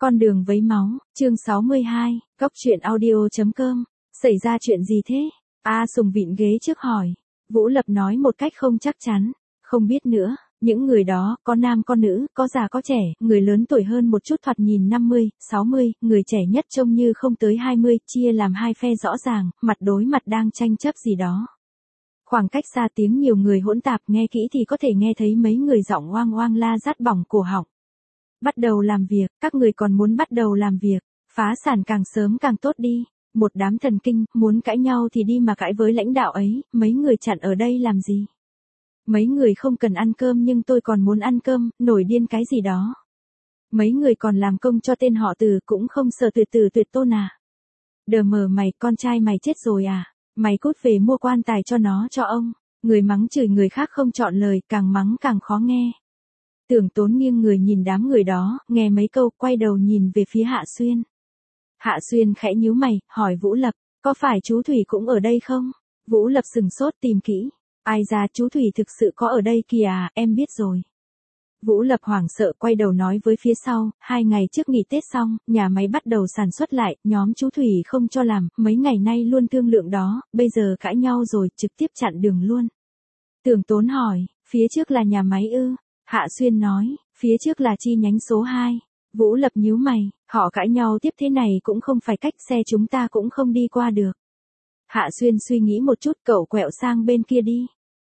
Con đường vấy máu, chương 62, Cóc truyện audio.com. Xảy ra chuyện gì thế? A Sùng vịn ghế trước hỏi. Vũ Lập nói một cách không chắc chắn. Không biết nữa, những người đó, có nam có nữ, có già có trẻ, người lớn tuổi hơn một chút thoạt nhìn 50, 60, người trẻ nhất trông như không tới 20, chia làm hai phe rõ ràng, mặt đối mặt đang tranh chấp gì đó. Khoảng cách xa tiếng nhiều người hỗn tạp, nghe kỹ thì có thể nghe thấy mấy người giọng oang oang la rát bỏng cổ họng. Bắt đầu làm việc, các người còn muốn bắt đầu làm việc, phá sản càng sớm càng tốt đi. Một đám thần kinh, muốn cãi nhau thì đi mà cãi với lãnh đạo ấy, mấy người chặn ở đây làm gì? Mấy người không cần ăn cơm nhưng tôi còn muốn ăn cơm, nổi điên cái gì đó. Mấy người còn làm công cho tên họ Từ cũng không sợ tuyệt tôn à. Đờ mờ mày, con trai mày chết rồi à? Mày cút về mua quan tài cho nó cho ông. Người mắng chửi người khác không chọn lời, càng mắng càng khó nghe. Tưởng Tốn nghiêng người nhìn đám người đó, nghe mấy câu, quay đầu nhìn về phía Hạ Xuyên. Hạ Xuyên khẽ nhíu mày, hỏi Vũ Lập, có phải chú Thủy cũng ở đây không? Vũ Lập sừng sốt tìm kỹ. Ai ra, chú Thủy thực sự có ở đây kìa à, em biết rồi. Vũ Lập hoảng sợ quay đầu nói với phía sau, 2 ngày trước nghỉ Tết xong, nhà máy bắt đầu sản xuất lại, nhóm chú Thủy không cho làm, mấy ngày nay luôn thương lượng đó, bây giờ cãi nhau rồi, trực tiếp chặn đường luôn. Tưởng Tốn hỏi, phía trước là nhà máy ư? Hạ Xuyên nói, phía trước là chi nhánh số 2. Vũ Lập nhíu mày, họ cãi nhau tiếp thế này cũng không phải cách, xe chúng ta cũng không đi qua được. Hạ Xuyên suy nghĩ một chút, cậu quẹo sang bên kia đi.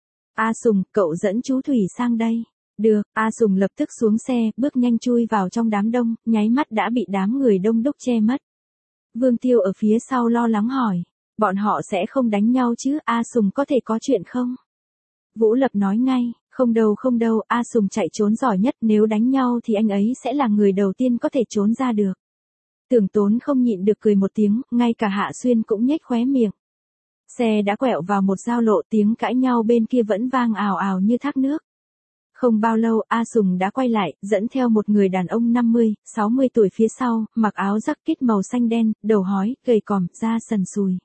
A Sùng, cậu dẫn chú Thủy sang đây. Được, A Sùng lập tức xuống xe, bước nhanh chui vào trong đám đông, nháy mắt đã bị đám người đông đúc che mất. Vương Tiêu ở phía sau lo lắng hỏi, bọn họ sẽ không đánh nhau chứ, A Sùng có thể có chuyện không? Vũ Lập nói ngay, không đâu, A Sùng chạy trốn giỏi nhất, nếu đánh nhau thì anh ấy sẽ là người đầu tiên có thể trốn ra được. Tưởng Tốn không nhịn được cười một tiếng, ngay cả Hạ Xuyên cũng nhếch khóe miệng. Xe đã quẹo vào một giao lộ, tiếng cãi nhau bên kia vẫn vang ào ào như thác nước. Không bao lâu, A Sùng đã quay lại, dẫn theo một người đàn ông 50, 60 tuổi phía sau, mặc áo jacket màu xanh đen, đầu hói, gầy còm, da sần sùi.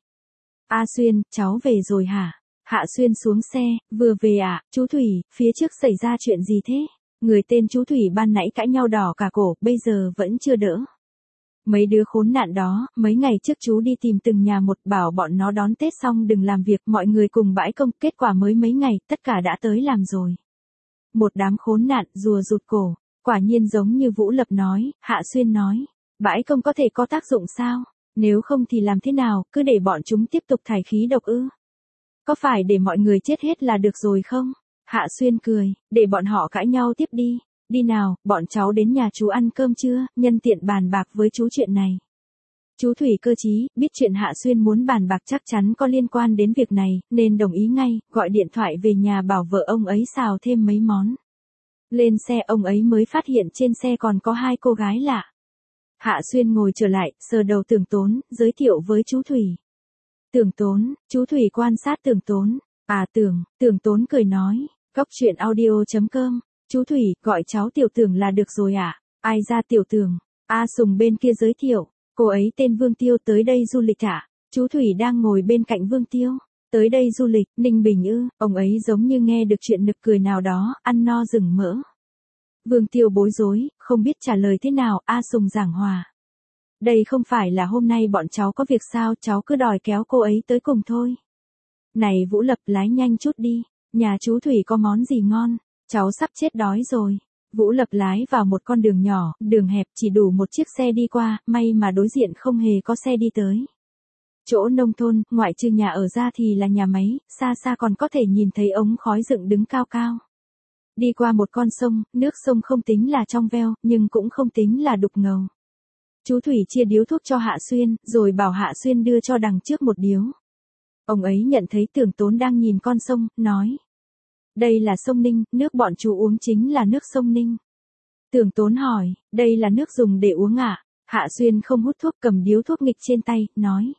A Xuyên, cháu về rồi hả? Hạ Xuyên xuống xe, vừa về à, chú Thủy, phía trước xảy ra chuyện gì thế? Người tên chú Thủy ban nãy cãi nhau đỏ cả cổ, bây giờ vẫn chưa đỡ. Mấy đứa khốn nạn đó, mấy ngày trước chú đi tìm từng nhà một, bảo bọn nó đón Tết xong đừng làm việc, mọi người cùng bãi công, kết quả mới mấy ngày, tất cả đã tới làm rồi. Một đám khốn nạn, rùa rụt cổ, quả nhiên giống như Vũ Lập nói, Hạ Xuyên nói, bãi công có thể có tác dụng sao? Nếu không thì làm thế nào, cứ để bọn chúng tiếp tục thải khí độc ư? Có phải để mọi người chết hết là được rồi không? Hạ Xuyên cười, để bọn họ cãi nhau tiếp đi. Đi nào, bọn cháu đến nhà chú ăn cơm chưa, nhân tiện bàn bạc với chú chuyện này. Chú Thủy cơ trí, biết chuyện Hạ Xuyên muốn bàn bạc chắc chắn có liên quan đến việc này, nên đồng ý ngay, gọi điện thoại về nhà bảo vợ ông ấy xào thêm mấy món. Lên xe ông ấy mới phát hiện trên xe còn có 2 cô gái lạ. Hạ Xuyên ngồi trở lại, sờ đầu Tưởng Tốn, giới thiệu với chú Thủy. Tưởng Tốn, chú Thủy quan sát Tưởng Tốn. À Tưởng Tốn cười nói, Cóc truyện audio.com. Chú Thủy, gọi cháu Tiểu Tưởng là được rồi ạ. Ai ra Tiểu Tưởng? A Sùng bên kia giới thiệu, cô ấy tên Vương Tiêu, tới đây du lịch ạ. Chú Thủy đang ngồi bên cạnh Vương Tiêu. Tới đây du lịch, Ninh Bình ư? Ông ấy giống như nghe được chuyện nực cười nào đó, ăn no rừng mỡ. Vương Tiêu bối rối, không biết trả lời thế nào. A Sùng giảng hòa. Đây không phải là hôm nay bọn cháu có việc sao, cháu cứ đòi kéo cô ấy tới cùng thôi. Này Vũ Lập, lái nhanh chút đi, nhà chú Thủy có món gì ngon, cháu sắp chết đói rồi. Vũ Lập lái vào một con đường nhỏ, đường hẹp, chỉ đủ một chiếc xe đi qua, may mà đối diện không hề có xe đi tới. Chỗ nông thôn, ngoại trừ nhà ở ra thì là nhà máy, xa xa còn có thể nhìn thấy ống khói dựng đứng cao cao. Đi qua một con sông, nước sông không tính là trong veo, nhưng cũng không tính là đục ngầu. Chú Thủy chia điếu thuốc cho Hạ Xuyên, rồi bảo Hạ Xuyên đưa cho đằng trước một điếu. Ông ấy nhận thấy Tưởng Tốn đang nhìn con sông, nói. Đây là sông Ninh, nước bọn chú uống chính là nước sông Ninh. Tưởng Tốn hỏi, đây là nước dùng để uống à? Hạ Xuyên không hút thuốc, cầm điếu thuốc nghịch trên tay, nói.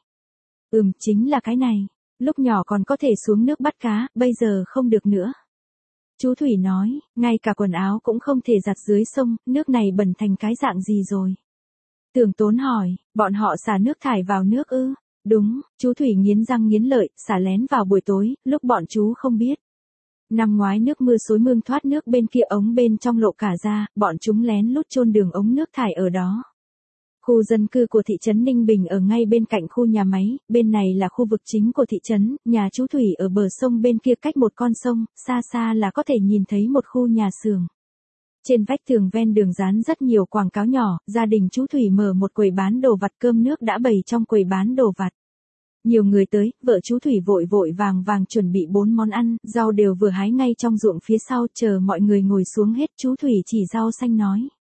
Chính là cái này. Lúc nhỏ còn có thể xuống nước bắt cá, bây giờ không được nữa. Chú Thủy nói, ngay cả quần áo cũng không thể giặt dưới sông, nước này bẩn thành cái dạng gì rồi? Tưởng Tốn hỏi, bọn họ xả nước thải vào nước ư? Đúng, chú Thủy nghiến răng nghiến lợi, xả lén vào buổi tối, lúc bọn chú không biết. Năm ngoái nước mưa xối mương thoát nước bên kia ống bên trong lộ cả ra, bọn chúng lén lút chôn đường ống nước thải ở đó. Khu dân cư của thị trấn Ninh Bình ở ngay bên cạnh khu nhà máy, bên này là khu vực chính của thị trấn, nhà chú Thủy ở bờ sông bên kia cách một con sông, xa xa là có thể nhìn thấy một khu nhà xưởng. Trên vách tường ven đường dán rất nhiều quảng cáo nhỏ, gia đình chú Thủy mở một quầy bán đồ vặt, cơm nước đã bày trong quầy bán đồ vặt. Nhiều người tới, vợ chú Thủy vội vội vàng vàng chuẩn bị 4 món ăn, rau đều vừa hái ngay trong ruộng phía sau, chờ mọi người ngồi xuống hết, chú Thủy chỉ rau xanh nói.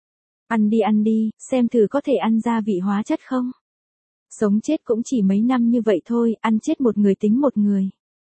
Ăn đi, xem thử có thể ăn gia vị hóa chất không? Sống chết cũng chỉ mấy năm như vậy thôi, ăn chết một người tính một người.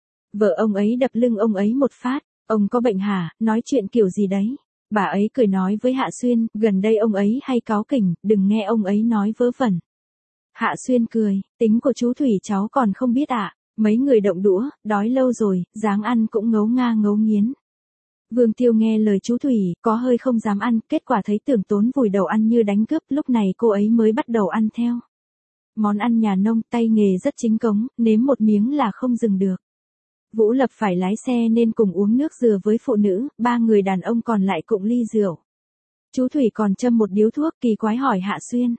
Vợ ông ấy đập lưng ông ấy một phát, ông có bệnh hả, nói chuyện kiểu gì đấy? Bà ấy cười nói với Hạ Xuyên, gần đây ông ấy hay cáu kỉnh, đừng nghe ông ấy nói vớ vẩn. Hạ Xuyên cười, tính của chú Thủy cháu còn không biết ạ, mấy người động đũa, đói lâu rồi, dáng ăn cũng ngấu nga ngấu nghiến. Vương Tiêu nghe lời chú Thủy, có hơi không dám ăn, kết quả thấy Tưởng Tốn vùi đầu ăn như đánh cướp, lúc này cô ấy mới bắt đầu ăn theo. Món ăn nhà nông, tay nghề rất chính cống, nếm một miếng là không dừng được. Vũ Lập phải lái xe nên cùng uống nước dừa với phụ nữ, 3 người đàn ông còn lại cụng ly rượu. Chú Thủy còn châm một điếu thuốc, kỳ quái hỏi Hạ Xuyên.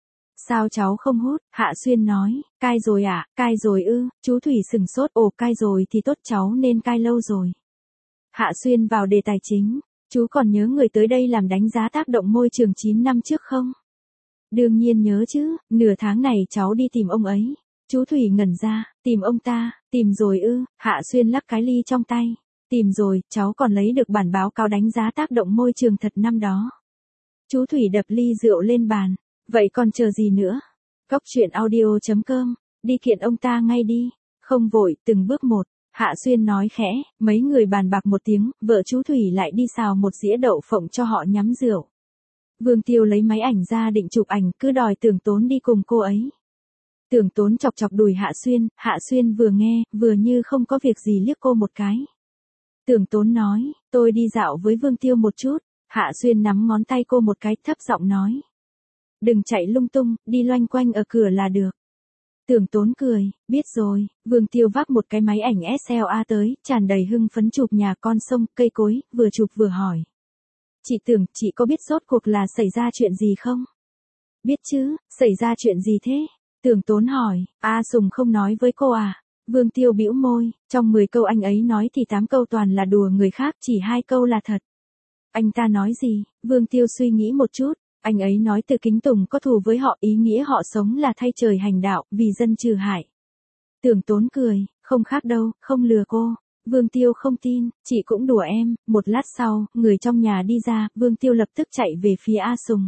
Sao cháu không hút? Hạ Xuyên nói, cai rồi ạ, cai rồi ư, chú Thủy sừng sốt, ồ cai rồi thì tốt, cháu nên cai lâu rồi. Hạ Xuyên vào đề tài chính, chú còn nhớ người tới đây làm đánh giá tác động môi trường 9 năm trước không? Đương nhiên nhớ chứ, nửa tháng này cháu đi tìm ông ấy. Chú Thủy ngẩn ra, tìm ông ta, tìm rồi ư, Hạ Xuyên lắc cái ly trong tay. Tìm rồi, cháu còn lấy được bản báo cáo đánh giá tác động môi trường thật năm đó. Chú Thủy đập ly rượu lên bàn, vậy còn chờ gì nữa? Cóc truyện audio.com, đi kiện ông ta ngay đi, không vội, từng bước một. Hạ Xuyên nói khẽ, mấy người bàn bạc một tiếng, vợ chú Thủy lại đi xào một dĩa đậu phộng cho họ nhắm rượu. Vương Tiêu lấy máy ảnh ra định chụp ảnh, cứ đòi Tưởng Tốn đi cùng cô ấy. Tưởng Tốn chọc chọc đùi Hạ Xuyên vừa nghe, vừa như không có việc gì liếc cô một cái. Tưởng Tốn nói, tôi đi dạo với Vương Tiêu một chút, Hạ Xuyên nắm ngón tay cô một cái, thấp giọng nói. Đừng chạy lung tung, đi loanh quanh ở cửa là được. Tưởng Tốn cười, biết rồi. Vương Tiêu vác một cái máy ảnh SLA tới, tràn đầy hưng phấn chụp nhà, con sông, cây cối, vừa chụp vừa hỏi. Chị Tưởng, chị có biết rốt cuộc là xảy ra chuyện gì không? Biết chứ, xảy ra chuyện gì thế? Tưởng Tốn hỏi, Sùng không nói với cô à? Vương Tiêu bĩu môi, trong 10 câu anh ấy nói thì 8 câu toàn là đùa người khác, chỉ 2 câu là thật. Anh ta nói gì? Vương Tiêu suy nghĩ một chút. Anh ấy nói Từ Kính Tùng có thù với họ, ý nghĩa họ sống là thay trời hành đạo, vì dân trừ hại. Tưởng Tốn cười, không khác đâu, không lừa cô. Vương Tiêu không tin, chị cũng đùa em. Một lát sau, người trong nhà đi ra, Vương Tiêu lập tức chạy về phía A Sùng.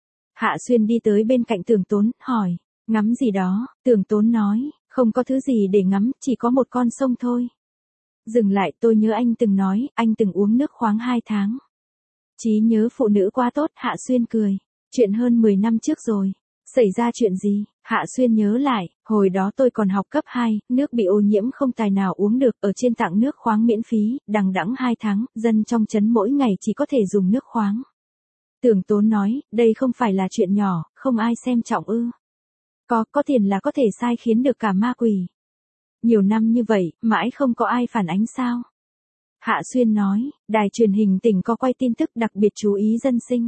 Hạ Xuyên đi tới bên cạnh Tưởng Tốn, hỏi, ngắm gì đó? Tưởng Tốn nói, không có thứ gì để ngắm, chỉ có một con sông thôi. Dừng lại, tôi nhớ anh từng nói, anh từng uống nước khoáng 2 tháng. Trí nhớ phụ nữ quá tốt, Hạ Xuyên cười. Chuyện hơn 10 năm trước rồi. Xảy ra chuyện gì? Hạ Xuyên nhớ lại, hồi đó tôi còn học cấp 2, nước bị ô nhiễm không tài nào uống được, ở trên tặng nước khoáng miễn phí, đằng đẵng 2 tháng, dân trong trấn mỗi ngày chỉ có thể dùng nước khoáng. Tưởng Tốn nói, đây không phải là chuyện nhỏ, không ai xem trọng ư. Có tiền là có thể sai khiến được cả ma quỷ. Nhiều năm như vậy, mãi không có ai phản ánh sao? Hạ Xuyên nói, đài truyền hình tỉnh có quay tin tức đặc biệt chú ý dân sinh.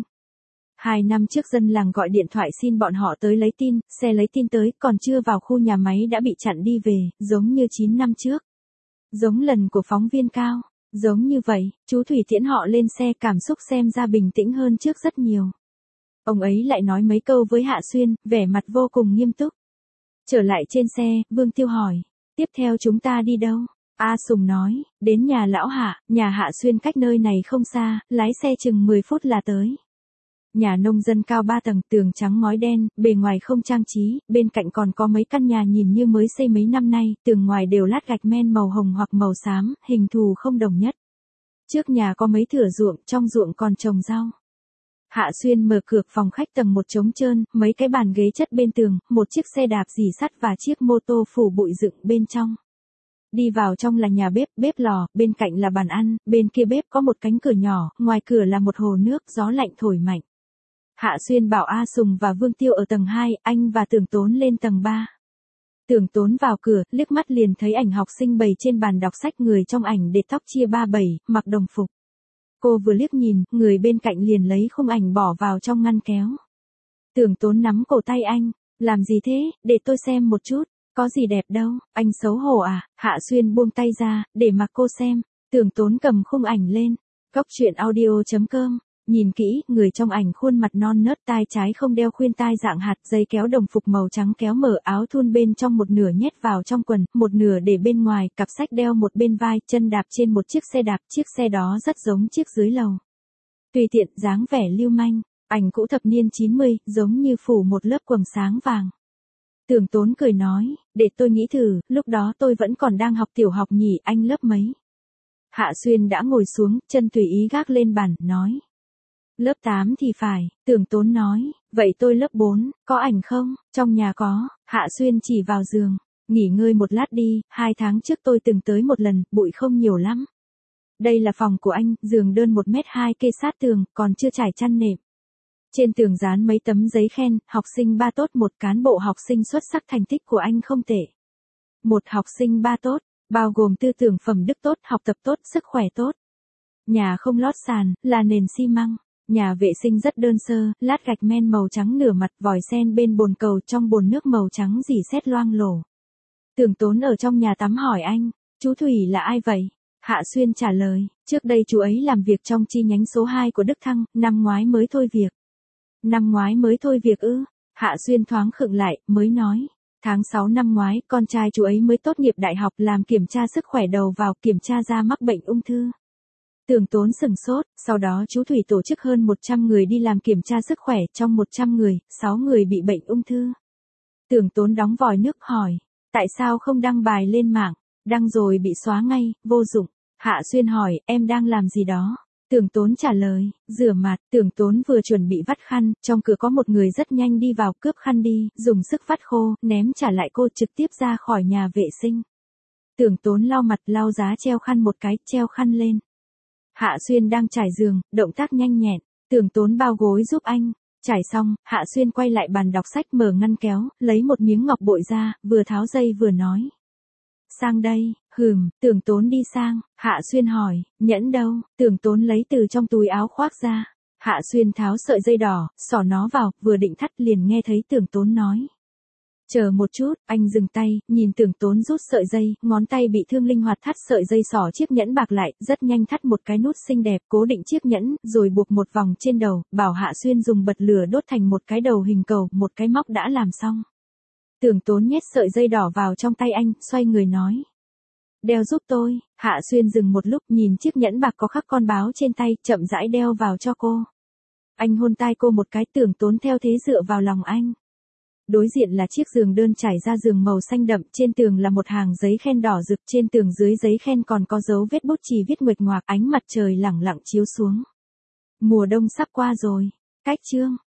2 năm trước dân làng gọi điện thoại xin bọn họ tới lấy tin, xe lấy tin tới, còn chưa vào khu nhà máy đã bị chặn đi về, giống như 9 năm trước. Giống lần của phóng viên Cao, giống như vậy, chú Thủy tiễn họ lên xe, cảm xúc xem ra bình tĩnh hơn trước rất nhiều. Ông ấy lại nói mấy câu với Hạ Xuyên, vẻ mặt vô cùng nghiêm túc. Trở lại trên xe, Vương Tiêu hỏi, tiếp theo chúng ta đi đâu? A Sùng nói, đến nhà lão Hạ, nhà Hạ Xuyên cách nơi này không xa, lái xe chừng 10 phút là tới. Nhà nông dân cao 3 tầng, tường trắng ngói đen, bề ngoài không trang trí, bên cạnh còn có mấy căn nhà nhìn như mới xây mấy năm nay, tường ngoài đều lát gạch men màu hồng hoặc màu xám, hình thù không đồng nhất. Trước nhà có mấy thửa ruộng, trong ruộng còn trồng rau. Hạ Xuyên mở cửa phòng khách tầng 1 trống trơn, mấy cái bàn ghế chất bên tường, một chiếc xe đạp rỉ sắt và chiếc mô tô phủ bụi dựng bên trong. Đi vào trong là nhà bếp, bếp lò, bên cạnh là bàn ăn, bên kia bếp có một cánh cửa nhỏ, ngoài cửa là một hồ nước, gió lạnh thổi mạnh. Hạ Xuyên bảo A Sùng và Vương Tiêu ở tầng 2, anh và Tưởng Tốn lên tầng 3. Tưởng Tốn vào cửa, liếc mắt liền thấy ảnh học sinh bày trên bàn đọc sách, người trong ảnh để tóc chia 3/7, mặc đồng phục. Cô vừa liếc nhìn, người bên cạnh liền lấy khung ảnh bỏ vào trong ngăn kéo. Tưởng Tốn nắm cổ tay anh, làm gì thế, để tôi xem một chút, có gì đẹp đâu, anh xấu hổ à, Hạ Xuyên buông tay ra, để mặc cô xem, Tưởng Tốn cầm khung ảnh lên, Cóc truyện audio.com, nhìn kỹ, người trong ảnh khuôn mặt non nớt, tai trái không đeo khuyên tai dạng hạt, giày kéo đồng phục màu trắng kéo mở, áo thun bên trong một nửa nhét vào trong quần, một nửa để bên ngoài, cặp sách đeo một bên vai, chân đạp trên một chiếc xe đạp, chiếc xe đó rất giống chiếc dưới lầu. Tùy tiện, dáng vẻ lưu manh, ảnh cũ thập niên 90, giống như phủ một lớp quầng sáng vàng. Tưởng Tốn cười nói, để tôi nghĩ thử, lúc đó tôi vẫn còn đang học tiểu học nhỉ, anh lớp mấy? Hạ Xuyên đã ngồi xuống, chân tùy ý gác lên bàn, nói. Lớp 8 thì phải, Tưởng Tốn nói, vậy tôi lớp 4, có ảnh không? Trong nhà có, Hạ Xuyên chỉ vào giường, nghỉ ngơi một lát đi, 2 tháng trước tôi từng tới một lần, bụi không nhiều lắm. Đây là phòng của anh, giường đơn 1m2 kê sát tường, còn chưa trải chăn nệm. Trên tường dán mấy tấm giấy khen, học sinh 3 tốt, một cán bộ học sinh xuất sắc, thành tích của anh không tệ. Một học sinh 3 tốt, bao gồm tư tưởng phẩm đức tốt, học tập tốt, sức khỏe tốt. Nhà không lót sàn, là nền xi măng. Nhà vệ sinh rất đơn sơ, lát gạch men màu trắng nửa mặt, vòi sen bên bồn cầu, trong bồn nước màu trắng rỉ sét loang lổ. Tưởng Tốn ở trong nhà tắm hỏi anh, chú Thủy là ai vậy? Hạ Xuyên trả lời, trước đây chú ấy làm việc trong chi nhánh số 2 của Đức Thăng, năm ngoái mới thôi việc. Năm ngoái mới thôi việc ư? Hạ Xuyên thoáng khựng lại, mới nói. Tháng 6 năm ngoái, con trai chú ấy mới tốt nghiệp đại học, làm kiểm tra sức khỏe đầu vào, kiểm tra ra mắc bệnh ung thư. Tưởng Tốn sừng sốt, sau đó chú Thủy tổ chức hơn 100 người đi làm kiểm tra sức khỏe, trong 100 người, 6 người bị bệnh ung thư. Tưởng Tốn đóng vòi nước hỏi, tại sao không đăng bài lên mạng? Đăng rồi bị xóa ngay, vô dụng. Hạ Xuyên hỏi, em đang làm gì đó? Tưởng Tốn trả lời, rửa mặt. Tưởng Tốn vừa chuẩn bị vắt khăn, trong cửa có một người rất nhanh đi vào, cướp khăn đi, dùng sức vắt khô, ném trả lại cô, trực tiếp ra khỏi nhà vệ sinh. Tưởng Tốn lau mặt, lau giá, treo khăn một cái, treo khăn lên. Hạ Xuyên đang trải giường, động tác nhanh nhẹn, Tưởng Tốn bao gối giúp anh. Trải xong, Hạ Xuyên quay lại bàn đọc sách, mở ngăn kéo, lấy một miếng ngọc bội ra, vừa tháo dây vừa nói. Sang đây, Tưởng Tốn đi sang, Hạ Xuyên hỏi, nhẫn đâu? Tưởng Tốn lấy từ trong túi áo khoác ra. Hạ Xuyên tháo sợi dây đỏ, xỏ nó vào, vừa định thắt liền nghe thấy Tưởng Tốn nói. Chờ một chút, anh dừng tay, nhìn Tưởng Tốn rút sợi dây, ngón tay bị thương linh hoạt thắt sợi dây, xỏ chiếc nhẫn bạc lại, rất nhanh thắt một cái nút xinh đẹp, cố định chiếc nhẫn, rồi buộc một vòng trên đầu, bảo Hạ Xuyên dùng bật lửa đốt thành một cái đầu hình cầu, một cái móc đã làm xong. Tưởng Tốn nhét sợi dây đỏ vào trong tay anh, xoay người nói. Đeo giúp tôi. Hạ Xuyên dừng một lúc, nhìn chiếc nhẫn bạc có khắc con báo trên tay, chậm rãi đeo vào cho cô. Anh hôn tai cô một cái, Tưởng Tốn theo thế dựa vào lòng anh. Đối diện là chiếc giường đơn trải ra giường màu xanh đậm, trên tường là một hàng giấy khen đỏ rực, trên tường dưới giấy khen còn có dấu vết bút chì viết nguệch ngoạc, ánh mặt trời lẳng lặng chiếu xuống. Mùa đông sắp qua rồi. Cách chương